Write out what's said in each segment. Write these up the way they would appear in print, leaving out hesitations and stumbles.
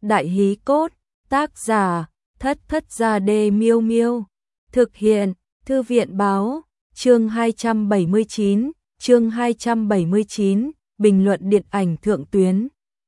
Đại hí cốt, tác giả, Thất Thất Gia Đê Miêu Miêu. Thực hiện, Thư viện báo, chương 279, bình luận điện ảnh thượng tuyến.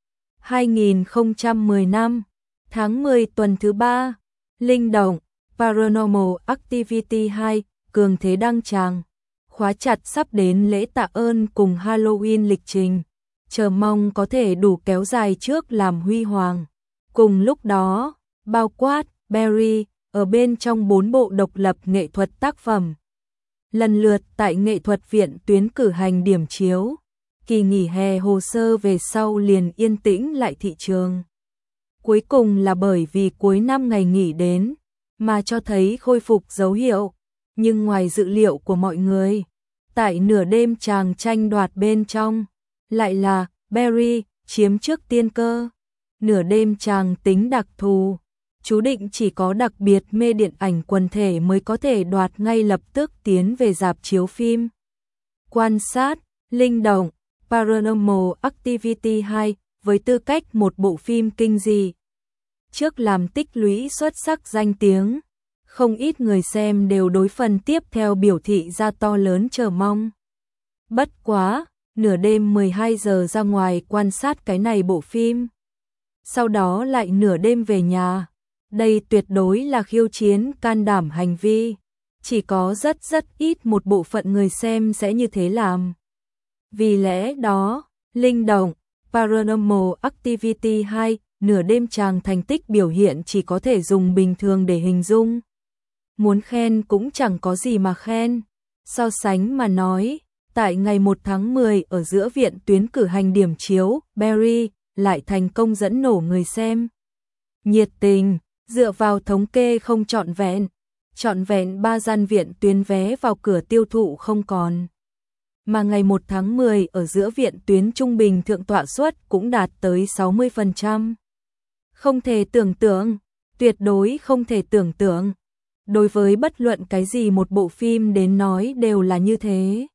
2010 năm, tháng 10 tuần thứ 3, Linh động, Paranormal Activity 2, cường thế đăng tràng. Khóa chặt sắp đến lễ tạ ơn cùng Halloween lịch trình, chờ mong có thể đủ kéo dài trước làm huy hoàng. Cùng lúc đó, bao quát, Barry, ở bên trong 4 bộ độc lập nghệ thuật tác phẩm. Lần lượt tại nghệ thuật viện tuyến cử hành điểm chiếu, kỳ nghỉ hè hồ sơ về sau liền yên tĩnh lại thị trường. Cuối cùng là bởi vì cuối năm ngày nghỉ đến, mà cho thấy khôi phục dấu hiệu, nhưng ngoài dự liệu của mọi người, tại nửa đêm chàng tranh đoạt bên trong, lại là Barry chiếm trước tiên cơ. Nửa đêm chàng tính đặc thù, chú định chỉ có đặc biệt mê điện ảnh quần thể mới có thể đoạt ngay lập tức tiến về rạp chiếu phim. Quan sát, linh động, Paranormal Activity 2 với tư cách một bộ phim kinh dị. Trước làm tích lũy xuất sắc danh tiếng, không ít người xem đều đối phần tiếp theo biểu thị ra to lớn chờ mong. Bất quá, nửa đêm 12 giờ ra ngoài quan sát cái này bộ phim, sau đó lại nửa đêm về nhà. Đây tuyệt đối là khiêu chiến can đảm hành vi, chỉ có rất ít một bộ phận người xem sẽ như thế làm. Vì lẽ đó, linh động, Paranormal Activity 2, nửa đêm chàng thành tích biểu hiện chỉ có thể dùng bình thường để hình dung. Muốn khen cũng chẳng có gì mà khen. So sánh mà nói, tại ngày 1 tháng 10 ở giữa viện tuyến cử hành điểm chiếu, Barry lại thành công dẫn nổ người xem. Nhiệt tình, dựa vào thống kê không trọn vẹn 3 gian viện tuyến vé vào cửa tiêu thụ không còn. Mà ngày 1 tháng 10 ở giữa viện tuyến trung bình thượng tọa suất cũng đạt tới 60%. Không thể tưởng tượng, tuyệt đối không thể tưởng tượng. Đối với bất luận cái gì một bộ phim đến nói đều là như thế.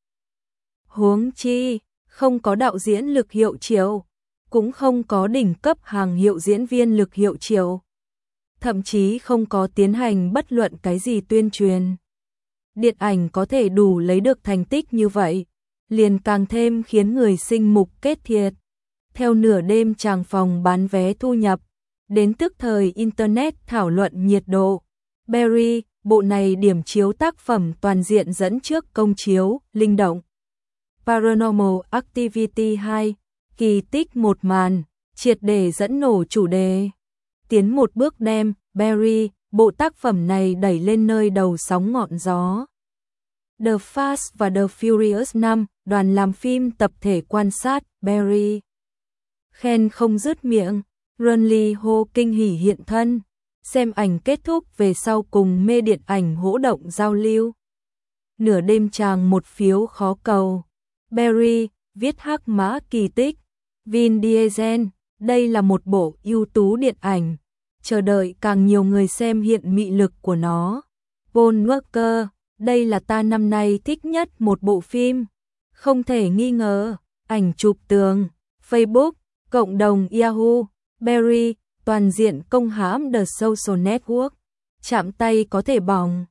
Huống chi, không có đạo diễn lực hiệu triệu, cũng không có đỉnh cấp hàng hiệu diễn viên lực hiệu triệu. Thậm chí không có tiến hành bất luận cái gì tuyên truyền. Điện ảnh có thể đủ lấy được thành tích như vậy, liền càng thêm khiến người sinh mục kết thiệt. Theo nửa đêm chàng phòng bán vé thu nhập, đến tức thời Internet thảo luận nhiệt độ. Barry, bộ này điểm chiếu tác phẩm toàn diện dẫn trước công chiếu, linh động. Paranormal Activity 2, kỳ tích một màn, triệt để dẫn nổ chủ đề. Tiến một bước đem, Barry, bộ tác phẩm này đẩy lên nơi đầu sóng ngọn gió. The Fast và The Furious 5, đoàn làm phim tập thể quan sát, Barry. Khen không dứt miệng, Ron Lee hô kinh hỉ hiện thân, xem ảnh kết thúc về sau cùng mê điện ảnh hỗ động giao lưu. Nửa đêm chàng một phiếu khó cầu. Barry, viết hắc mã kỳ tích. Vin Diesel, đây là một bộ ưu tú điện ảnh. Chờ đợi càng nhiều người xem hiện mị lực của nó. Paul Walker, đây là ta năm nay thích nhất một bộ phim. Không thể nghi ngờ, ảnh chụp tường, Facebook, cộng đồng Yahoo, Barry, toàn diện công hãm The Social Network. Chạm tay có thể bỏng.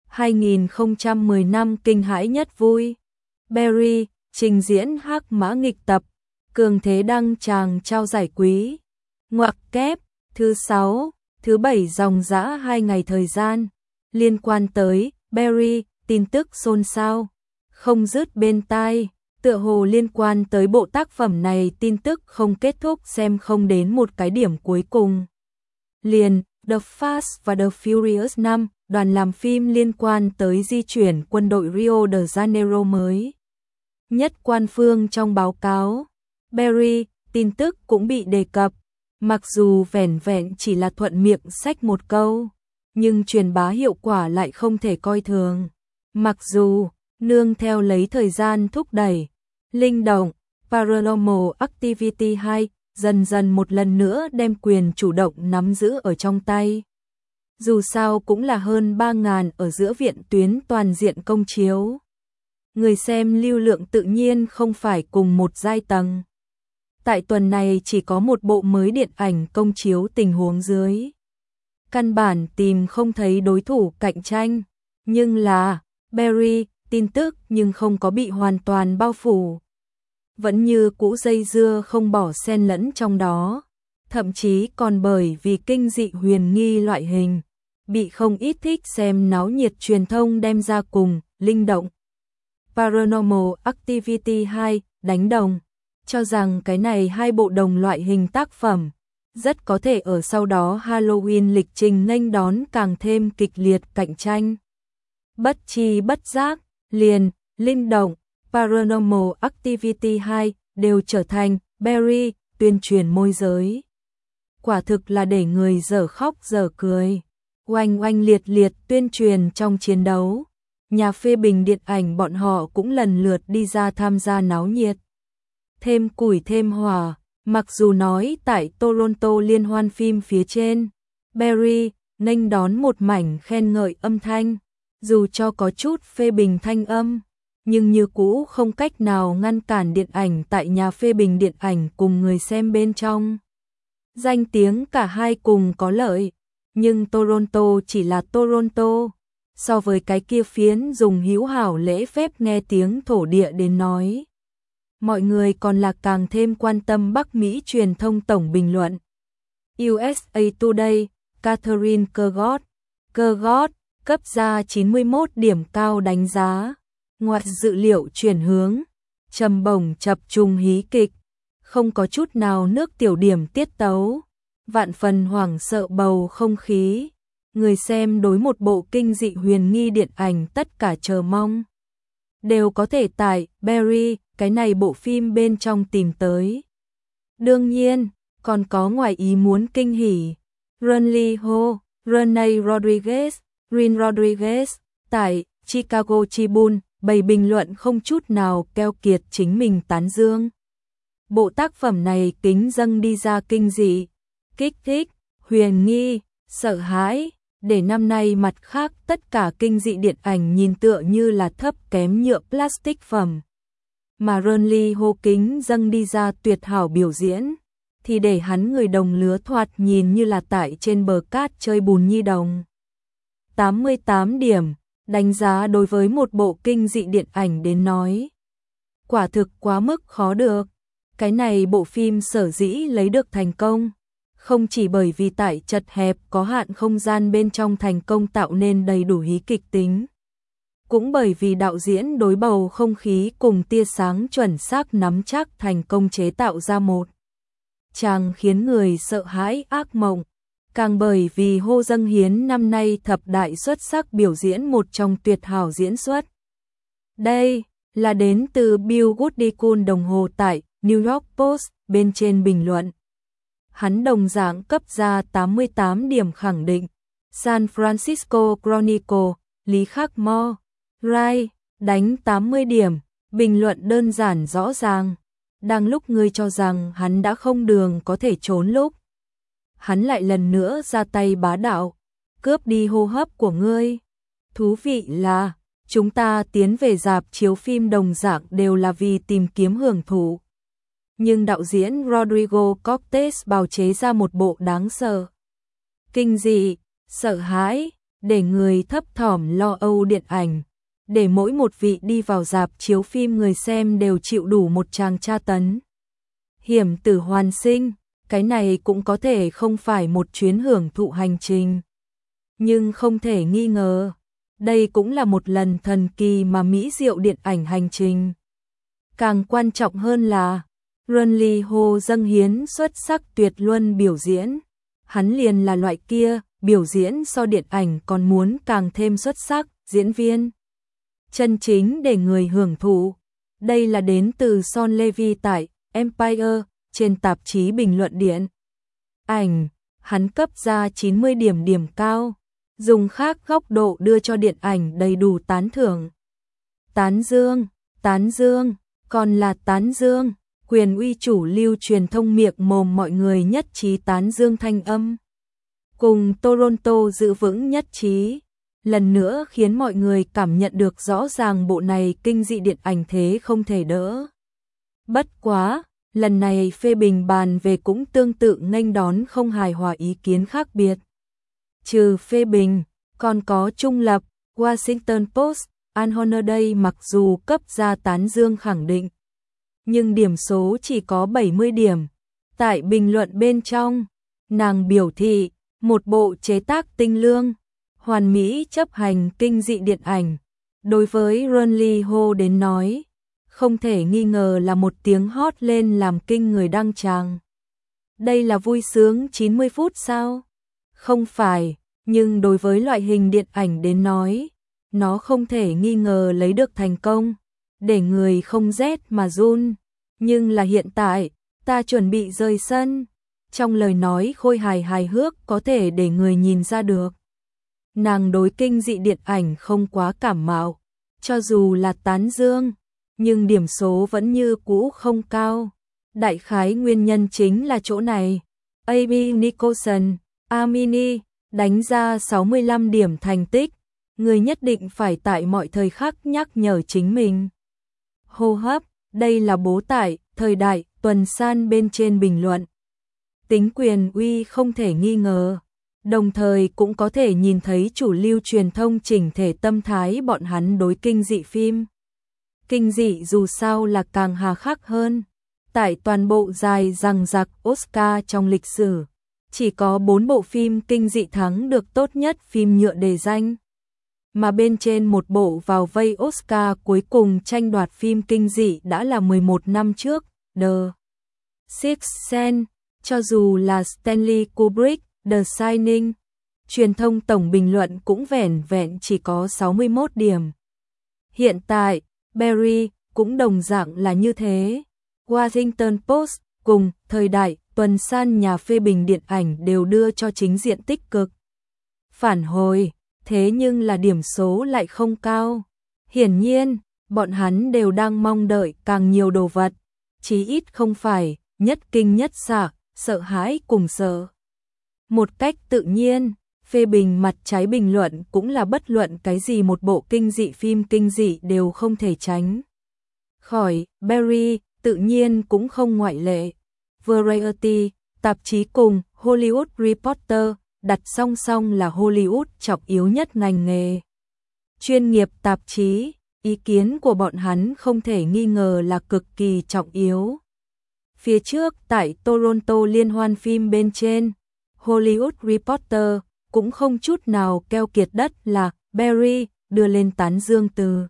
2010 năm kinh hãi nhất vui. Barry, trình diễn hắc mã nghịch tập. Cường thế đăng tràng trao giải quý. Ngoặc kép, thứ 6, thứ 7 dòng dã 2 ngày thời gian. Liên quan tới Barry, tin tức xôn xao, không dứt bên tai. Tựa hồ liên quan tới bộ tác phẩm này tin tức không kết thúc xem không đến một cái điểm cuối cùng. Liền, The Fast và The Furious 5, đoàn làm phim liên quan tới di chuyển quân đội Rio de Janeiro mới. Nhất quan phương trong báo cáo, Barry, tin tức cũng bị đề cập, mặc dù vẻn vẹn chỉ là thuận miệng xách một câu, nhưng truyền bá hiệu quả lại không thể coi thường. Mặc dù, nương theo lấy thời gian thúc đẩy, linh động, Paranormal Activity 2, dần dần một lần nữa đem quyền chủ động nắm giữ ở trong tay. Dù sao cũng là hơn 3.000 ở giữa viện tuyến toàn diện công chiếu. Người xem lưu lượng tự nhiên không phải cùng một giai tầng. Tại tuần này chỉ có một bộ mới điện ảnh công chiếu tình huống dưới. Căn bản tìm không thấy đối thủ cạnh tranh, nhưng là Barry, tin tức nhưng không có bị hoàn toàn bao phủ. Vẫn như cũ dây dưa không bỏ xen lẫn trong đó, thậm chí còn bởi vì kinh dị huyền nghi loại hình, bị không ít thích xem náo nhiệt truyền thông đem ra cùng Linh động Paranormal Activity 2 đánh đồng, cho rằng cái này hai bộ đồng loại hình tác phẩm rất có thể ở sau đó Halloween lịch trình nghênh đón càng thêm kịch liệt cạnh tranh. Bất chi bất giác, liền Linh động Paranormal Activity 2 đều trở thành Barry tuyên truyền môi giới. Quả thực là để người dở khóc dở cười. Oanh oanh liệt liệt tuyên truyền trong chiến đấu. Nhà phê bình điện ảnh bọn họ cũng lần lượt đi ra tham gia náo nhiệt. Thêm củi thêm hỏa, mặc dù nói tại Toronto liên hoan phim phía trên, Barry nghênh đón một mảnh khen ngợi âm thanh, dù cho có chút phê bình thanh âm, nhưng như cũ không cách nào ngăn cản điện ảnh tại nhà phê bình điện ảnh cùng người xem bên trong. Danh tiếng cả hai cùng có lợi, nhưng Toronto chỉ là Toronto, so với cái kia phiến dùng hữu hảo lễ phép nghe tiếng thổ địa đến nói. Mọi người còn là càng thêm quan tâm Bắc Mỹ truyền thông tổng bình luận. USA Today, Catherine Kergott cấp ra 91 điểm cao đánh giá, ngoại dự liệu chuyển hướng, trầm bổng chập trùng hí kịch, không có chút nào nước tiểu điểm tiết tấu, vạn phần hoảng sợ bầu không khí, người xem đối một bộ kinh dị huyền nghi điện ảnh tất cả chờ mong. Đều có thể tại Barry, cái này bộ phim bên trong tìm tới. Đương nhiên, còn có ngoài ý muốn kinh hỉ. Renee Rodriguez, tại Chicago Tribune, bày bình luận không chút nào keo kiệt chính mình tán dương. Bộ tác phẩm này kính dâng đi ra kinh dị, kích thích, huyền nghi, sợ hãi, để năm nay mặt khác tất cả kinh dị điện ảnh nhìn tựa như là thấp kém nhựa plastic phẩm. Mà Renee hô kính dâng đi ra tuyệt hảo biểu diễn, thì để hắn người đồng lứa thoạt nhìn như là tại trên bờ cát chơi bùn nhi đồng. 88 điểm, đánh giá đối với một bộ kinh dị điện ảnh đến nói. Quả thực quá mức khó được. Cái này bộ phim sở dĩ lấy được thành công, không chỉ bởi vì tại chật hẹp có hạn không gian bên trong thành công tạo nên đầy đủ hí kịch tính, cũng bởi vì đạo diễn đối bầu không khí cùng tia sáng chuẩn xác nắm chắc thành công chế tạo ra một chàng khiến người sợ hãi ác mộng, càng bởi vì Hồ Dâng Hiến năm nay thập đại xuất sắc biểu diễn một trong tuyệt hảo diễn xuất. Đây là đến từ Bill Goodicun đồng hồ tại New York Post bên trên bình luận. Hắn đồng dạng cấp ra 88 điểm khẳng định. San Francisco Chronicle, Lý Khắc Mo, Rai, đánh 80 điểm, bình luận đơn giản rõ ràng. Đang lúc ngươi cho rằng hắn đã không đường có thể trốn lúc, hắn lại lần nữa ra tay bá đạo, cướp đi hô hấp của ngươi. Thú vị là, chúng ta tiến về rạp chiếu phim đồng dạng đều là vì tìm kiếm hưởng thụ. Nhưng đạo diễn Rodrigo Cortés bào chế ra một bộ đáng sợ, kinh dị, sợ hãi, để người thấp thỏm lo âu điện ảnh, để mỗi một vị đi vào rạp chiếu phim người xem đều chịu đủ một tràng tra tấn. Hiểm tử hoàn sinh, cái này cũng có thể không phải một chuyến hưởng thụ hành trình. Nhưng không thể nghi ngờ, đây cũng là một lần thần kỳ mà mỹ diệu điện ảnh hành trình. Càng quan trọng hơn là, Renee Hồ Dâng Hiến xuất sắc tuyệt luân biểu diễn. Hắn liền là loại kia, biểu diễn so điện ảnh còn muốn càng thêm xuất sắc, diễn viên chân chính để người hưởng thụ. Đây là đến từ Sean Levy tại Empire, trên tạp chí bình luận điện ảnh, hắn cấp ra 90 điểm điểm cao, dùng khác góc độ đưa cho điện ảnh đầy đủ tán thưởng. Tán dương, còn là tán dương, quyền uy chủ lưu truyền thông miệng mồm mọi người nhất trí tán dương thanh âm. Cùng Toronto giữ vững nhất trí, lần nữa khiến mọi người cảm nhận được rõ ràng bộ này kinh dị điện ảnh thế không thể đỡ. Bất quá, Lần này phê bình bàn về cũng tương tự nghênh đón không hài hòa ý kiến khác biệt. Trừ phê bình, còn có trung lập, Washington Post, An Day mặc dù cấp ra tán dương khẳng định, nhưng điểm số chỉ có 70 điểm. Tại bình luận bên trong, nàng biểu thị, một bộ chế tác tinh lương, hoàn mỹ chấp hành kinh dị điện ảnh. Đối với Ronly Ho đến nói, không thể nghi ngờ là một tiếng hót lên làm kinh người đăng tràng. Đây là vui sướng 90 phút sao? Không phải, nhưng đối với loại hình điện ảnh đến nói, nó không thể nghi ngờ lấy được thành công, để người không rét mà run. Nhưng là hiện tại, ta chuẩn bị rời sân. Trong lời nói khôi hài hước có thể để người nhìn ra được. Nàng đối kinh dị điện ảnh không quá cảm mạo, cho dù là tán dương, nhưng điểm số vẫn như cũ không cao. Đại khái nguyên nhân chính là chỗ này. A.B. Nicholson, Amini, đánh ra 65 điểm thành tích, người nhất định phải tại mọi thời khắc nhắc nhở chính mình. Hô hấp, đây là bố tại, thời đại, tuần san bên trên bình luận. Tính quyền uy không thể nghi ngờ, đồng thời cũng có thể nhìn thấy chủ lưu truyền thông chỉnh thể tâm thái bọn hắn đối kinh dị phim. Kinh dị dù sao là càng hà khắc hơn. Tại toàn bộ dài dằng dặc Oscar trong lịch sử, chỉ có 4 bộ phim kinh dị thắng được tốt nhất phim nhựa đề danh. Mà bên trên một bộ vào vây Oscar cuối cùng tranh đoạt phim kinh dị đã là 11 năm trước, The Sixth Sense, cho dù là Stanley Kubrick, The Shining. Truyền thông tổng bình luận cũng vẻn vẹn chỉ có 61 điểm. Hiện tại, Barry cũng đồng dạng là như thế. Washington Post cùng Thời đại, tuần san nhà phê bình điện ảnh đều đưa cho chính diện tích cực phản hồi, thế nhưng là điểm số lại không cao. Hiển nhiên, bọn hắn đều đang mong đợi càng nhiều đồ vật, chí ít không phải nhất kinh nhất sạc, sợ hãi cùng sợ. Một cách tự nhiên, phê bình mặt trái bình luận cũng là bất luận cái gì một bộ kinh dị phim kinh dị đều không thể tránh khỏi. Barry tự nhiên cũng không ngoại lệ. Variety, tạp chí cùng Hollywood Reporter đặt song song là Hollywood trọng yếu nhất ngành nghề. Chuyên nghiệp tạp chí, ý kiến của bọn hắn không thể nghi ngờ là cực kỳ trọng yếu. Phía trước tại Toronto liên hoan phim bên trên, Hollywood Reporter cũng không chút nào keo kiệt đất là Barry đưa lên tán dương từ.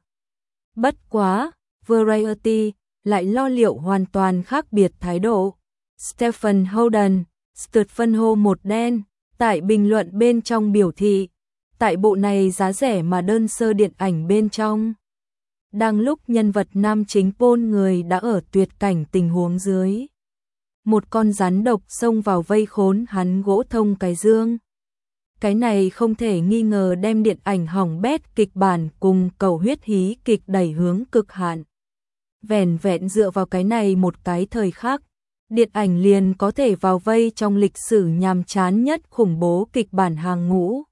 Bất quá, Variety lại lo liệu hoàn toàn khác biệt thái độ. Stephen Holden, Stephen Ho một đen, tại bình luận bên trong biểu thị, tại bộ này giá rẻ mà đơn sơ điện ảnh bên trong. Đang lúc nhân vật nam chính Paul người đã ở tuyệt cảnh tình huống dưới. Một con rắn độc xông vào vây khốn hắn gỗ thông cái dương. Cái này không thể nghi ngờ đem điện ảnh hỏng bét kịch bản cùng cầu huyết hí kịch đẩy hướng cực hạn. Vẻn vẹn dựa vào cái này một cái thời khắc, điện ảnh liền có thể vào vây trong lịch sử nhàm chán nhất khủng bố kịch bản hàng ngũ.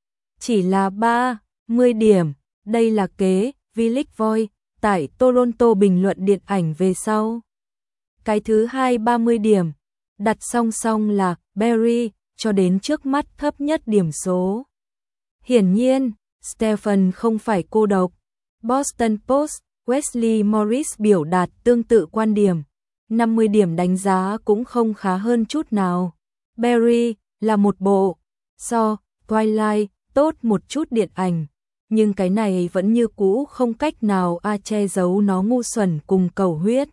Chỉ là 30 điểm, đây là kế, Village Voice, tại Toronto bình luận điện ảnh về sau. Cái thứ hai 30 điểm, đặt song song là Barry, cho đến trước mắt thấp nhất điểm số. Hiển nhiên, Stephen không phải cô độc. Boston Post, Wesley Morris biểu đạt tương tự quan điểm. 50 điểm đánh giá cũng không khá hơn chút nào. Barry là một bộ so Twilight tốt một chút điện ảnh, nhưng cái này vẫn như cũ không cách nào che giấu nó ngu xuẩn cùng cầu huyết.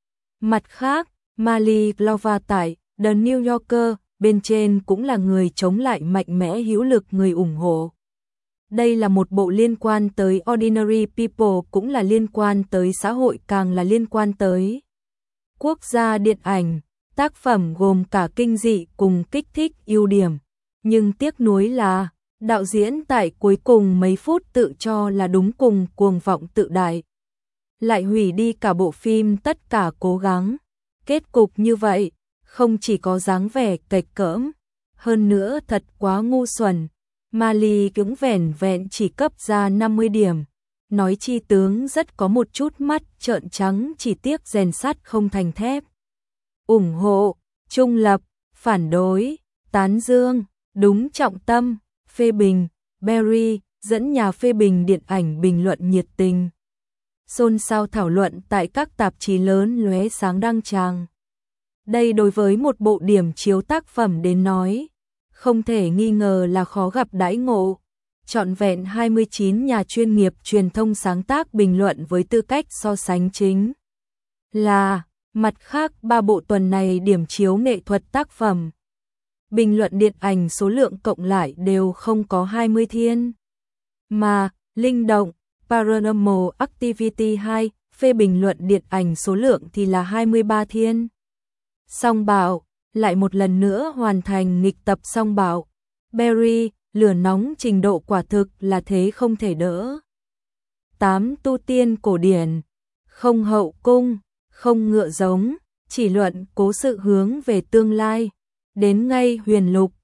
Mặt khác, Mali Glova tại The New Yorker bên trên cũng là người chống lại mạnh mẽ hữu lực người ủng hộ. Đây là một bộ liên quan tới ordinary people, cũng là liên quan tới xã hội, càng là liên quan tới quốc gia điện ảnh. Tác phẩm gồm cả kinh dị cùng kích thích ưu điểm, nhưng tiếc nuối là đạo diễn tại cuối cùng mấy phút tự cho là đúng cùng cuồng vọng tự đại, lại hủy đi cả bộ phim tất cả cố gắng. Kết cục như vậy, không chỉ có dáng vẻ kệch cỡm, hơn nữa thật quá ngu xuẩn. Mali cũng vẻn vẹn chỉ cấp ra 50 điểm, nói chi tướng rất có một chút mắt trợn trắng, chỉ tiếc rèn sắt không thành thép. ủng hộ, trung lập, phản đối, tán dương, đúng trọng tâm, phê bình. Berry dẫn nhà phê bình điện ảnh bình luận nhiệt tình. Xôn xao thảo luận tại các tạp chí lớn lóe sáng đăng tràng. Đây đối với một bộ điểm chiếu tác phẩm đến nói, không thể nghi ngờ là khó gặp đãi ngộ. Trọn vẹn 29 nhà chuyên nghiệp truyền thông sáng tác bình luận với tư cách so sánh chính là mặt khác 3 bộ tuần này điểm chiếu nghệ thuật tác phẩm. Bình luận điện ảnh số lượng cộng lại đều không có 20 thiên. Mà, Linh động, Paranormal Activity 2, phê bình luận điện ảnh số lượng thì là 23 thiên. Song Bảo, lại một lần nữa hoàn thành nghịch tập Song Bảo. Berry, lửa nóng trình độ quả thực là thế không thể đỡ. 8 tu tiên cổ điển, không hậu cung, không ngựa giống, chỉ luận cố sự hướng về tương lai. Đến ngay Huyền Lục,